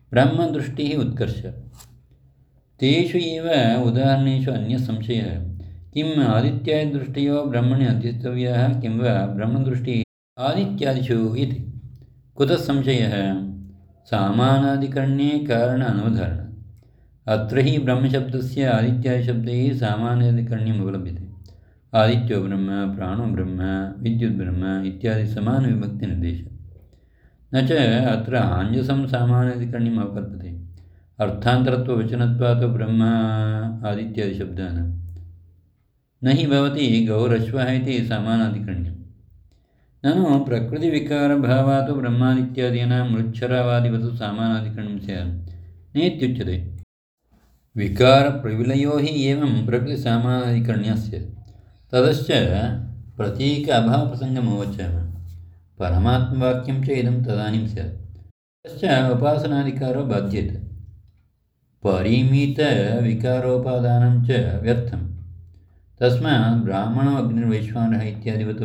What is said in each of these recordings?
ब्रह्मदृष्टिः उत्कर्ष। तेषु एव उदाहरणेषु अन्यः संशयः, किम् आदित्यादिदृष्टयो ब्रह्मणि अध्यस्तव्याः किं वा ब्रह्मदृष्टिः आदित्यादिषु इति। कुतः संशयः? सामानादिकरणे कारण अनवधारण। अत्र हि ब्रह्मशब्दस्य आदित्यादिशब्दैः सामानादिकरण्यम् उपलभ्यते। आदित्यो ब्रह्म, प्राणो ब्रह्म, विद्युद्ब्रह्म इत्यादि समानविभक्तिनिर्देशः। न च अत्र आञ्जसं सामानादिकरण्यम् अवकल्पते। अर्थान्तरत्ववचनत्वात् ब्रह्म आदित्यादिशब्दः न हि भवति गौरश्वः इति समानाधिकरण्यम्। ननु प्रकृतिविकारभावात् ब्रह्मादित्यादीनां मृच्छरावादिवत् समानाधिकरण्यं स्यात् नेत्युच्यते। विकारप्रविलयो हि एवं प्रकृतिसामानाधिकरण्यस्य ततश्च प्रतीक अभावप्रसङ्गमवोचामः। परमात्मवाक्यं च इदं तदानीं स्यात्। तश्च उपासनाधिकारो बाध्येत। परिमितविकारोपादानं च व्यर्थम्। तस्मात् ब्राह्मणो अग्निर्वैश्वानरः इत्यादिवत्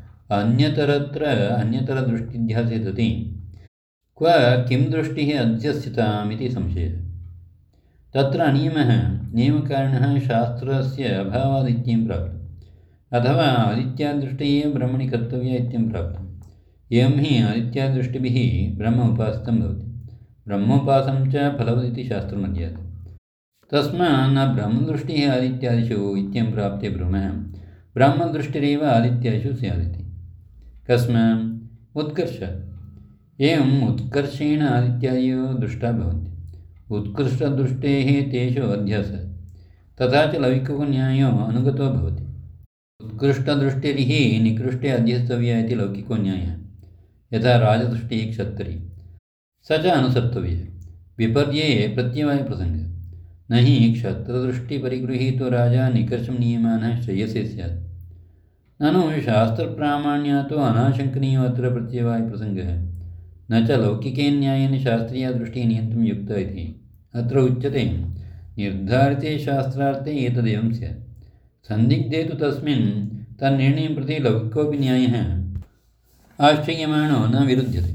अन्यतरदृष्टिध्यासे सति क्व किं दृष्टिः अध्यस्यताम् इति संशयः। तत्र नियमकारिणः शास्त्रस्य अभावादित्यं प्राप्तम्, अथवा आदित्यादृष्टये ब्रह्मणि कर्तव्या इत्यं प्राप्तम्। एवं हि आदित्यादृष्टिभिः ब्रह्म उपासितं भवति। ब्रह्मोपासनं च फलवदिति शास्त्रमध्याते। तस्मात् न ब्रह्मदृष्टिः आदित्यादिषु इत्यं प्राप्ते ब्रह्मः ब्रह्मदृष्टिरेव आदित्यादिषु स्यादिति। कस्मात्? उत्कर्ष। एवम् उत्कर्षेण आदित्यादयो दृष्टा भवन्ति। उत्कृष्टदृष्टेः तेषु अध्यासः। तथा च लौकिको अनुगतो भवति। उत्कृष्टदृष्टिरिः निकृष्टे अध्यस्तव्या इति लौकिको न्यायः। यथा राजदृष्टिः क्षत्रिय स च अनुसर्तव्यः। विपर्ये प्रत्यवायप्रसङ्गः। न हि क्षत्रदृष्टिपरिगृहीतो राजा निकर्षं नीयमानः श्रेयसे स्यात्। ननु शास्त्रप्रामाण्यात् अनाशङ्कनीयो अत्र प्रत्यवायप्रसङ्गः। न च लौकिकेन न्यायेन शास्त्रीयदृष्टिः नियन्तुं युक्ता इति। अत्र उच्यते निर्धारिते शास्त्रार्थे एतदेवं स्यात्। सन्दिग्धे तु तस्मिन् तन्निर्णयं प्रति लौकिकोऽपि न्यायः आश्रयमाणो न विरुध्यते।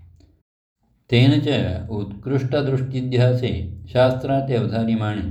तेन च उत्कृष्टदृष्टिध्यासे शास्त्रार्थे अवधार्यमाणे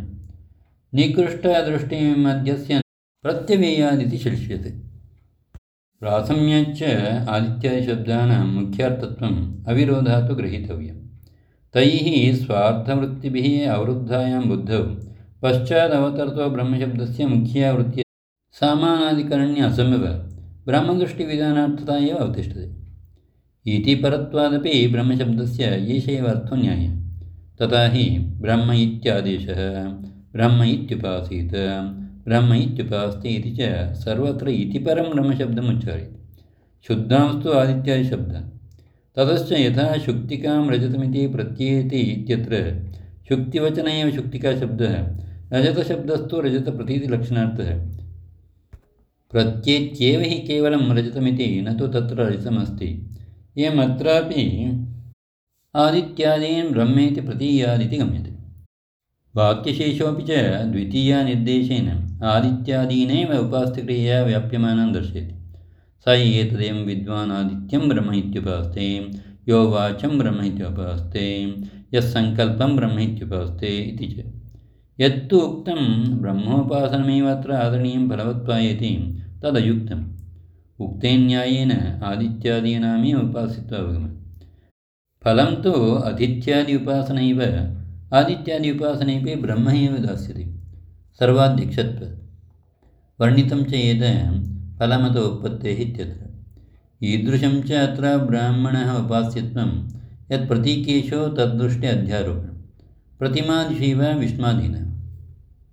निकृष्टदृष्टिमध्यस्य प्रत्यवेयादिति शिष्यते। प्राथम्याच्च आदित्यादिशब्दानां मुख्यार्थत्वम् अविरोधात् गृहीतव्यम्। तैः स्वार्थवृत्तिभिः अवरुद्धायां बुद्धौ पश्चादवतर्तो ब्रह्मशब्दस्य मुख्या वृत्तिः सामानाधिकरण्य असम्भव ब्रह्मदृष्टिविधानार्थता एव अवतिष्ठते। इति परत्वादपि ब्रह्मशब्दस्य एष एव अर्थो न्यायः। तथा हि ब्रह्म इत्यादेशः, ब्रह्म इत्युपासीत्, ब्रह्म इत्युपास्ते इति च सर्वत्र इति परं ब्रह्मशब्दम् उच्चार्यते। शुद्धांस्तु आदित्यादिशब्दः। ततश्च यथा शुक्तिकां रजतमिति प्रत्ययति इत्यत्र शुक्तिवचन एव शुक्तिकाशब्दः, रजतशब्दस्तु रजतप्रतीतिलक्षणार्थः। प्रत्येत्येव हि केवलं रजतमिति न तु तत्र रजतमस्ति। एवमत्रापि आदित्यादीन् ब्रह्मेति प्रतीयादिति गम्यते। वाक्यशेषोऽपि च द्वितीयानिर्देशेन आदित्यादीनेव उपास्तिक्रियया व्याप्यमानं दर्शयति। स एतदेवं विद्वान् आदित्यं ब्रह्म इत्युपास्ते, यो वाचं ब्रह्म इत्युपास्ते, यः सङ्कल्पं ब्रह्म इत्युपास्ते इति च। यत्तु उक्तं ब्रह्मोपासनमेव अत्र आदरणीयं फलवत्वायेति तदयुक्तम्। उक्तेन न्यायेन आदित्यादीनामेव उपासित्वावगमः। फलं तु अदित्यादि उपासनैव। आदित्यादि उपासनेपि ब्रह्म एव दास्यति सर्वाध्यक्षत्वात्। वर्णितं च एत फलमत उत्पत्तेः इत्यत्र। ईदृशं च अत्र ब्राह्मणः उपास्यत्वं यत् प्रतीकेषु तद्दृष्टे अध्यारोपणं प्रतिमादिषु वा विष्मादीनां।